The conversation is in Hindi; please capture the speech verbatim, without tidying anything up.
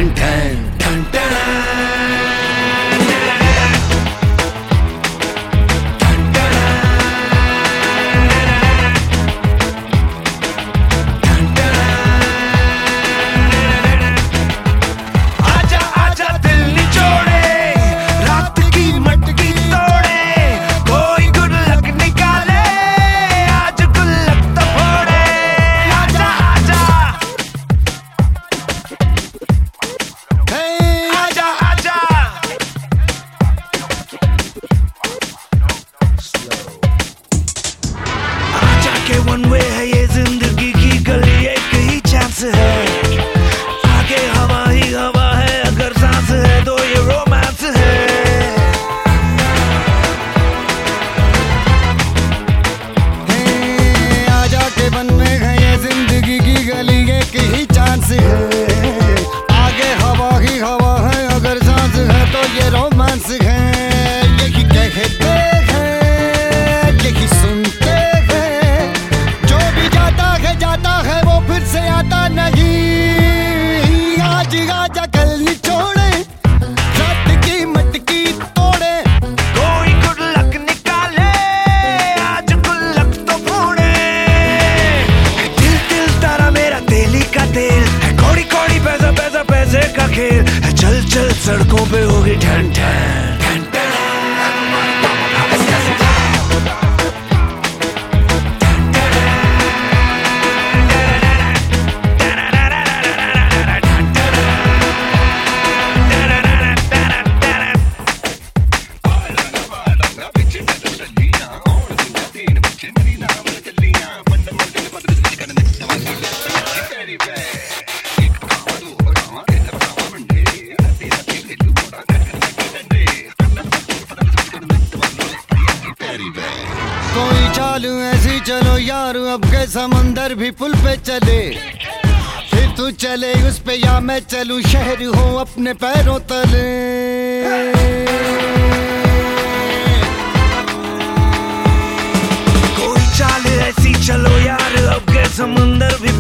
ठन ठन ठन ठन। वन वे है ये जिंदगी की गली, एक ही चांस है। आगे हवा ही हवा है, अगर सांस है तो ये रोमांस है। आजा के वन में है ये जिंदगी की गली, एक ही चांस है। आगे हवा ही हवा है, अगर सांस है तो ये रोमांस है। यही कहते हैं, यही सुनते जाता है वो फिर से आता नहीं। आज आजा कल निचोड़े, रात की मटकी तोड़े। कोई गुड लक निकाले, आज गुल्लक तो फोड़े। दिल दिल तारा मेरा तेली का तेल है, कौड़ी कौड़ी पैसा पैसा पैसे का खेल है। चल चल सड़कों पे होगी ठन ठन ठन ठन। कोई चाल ऐसी चलो यार, अब के समंदर भी पुल पे चले। फिर तू चले उस पे या मैं चलूं, शहर हो अपने पैरों तले। कोई चाल ऐसी चलो यार, अब के समंदर भी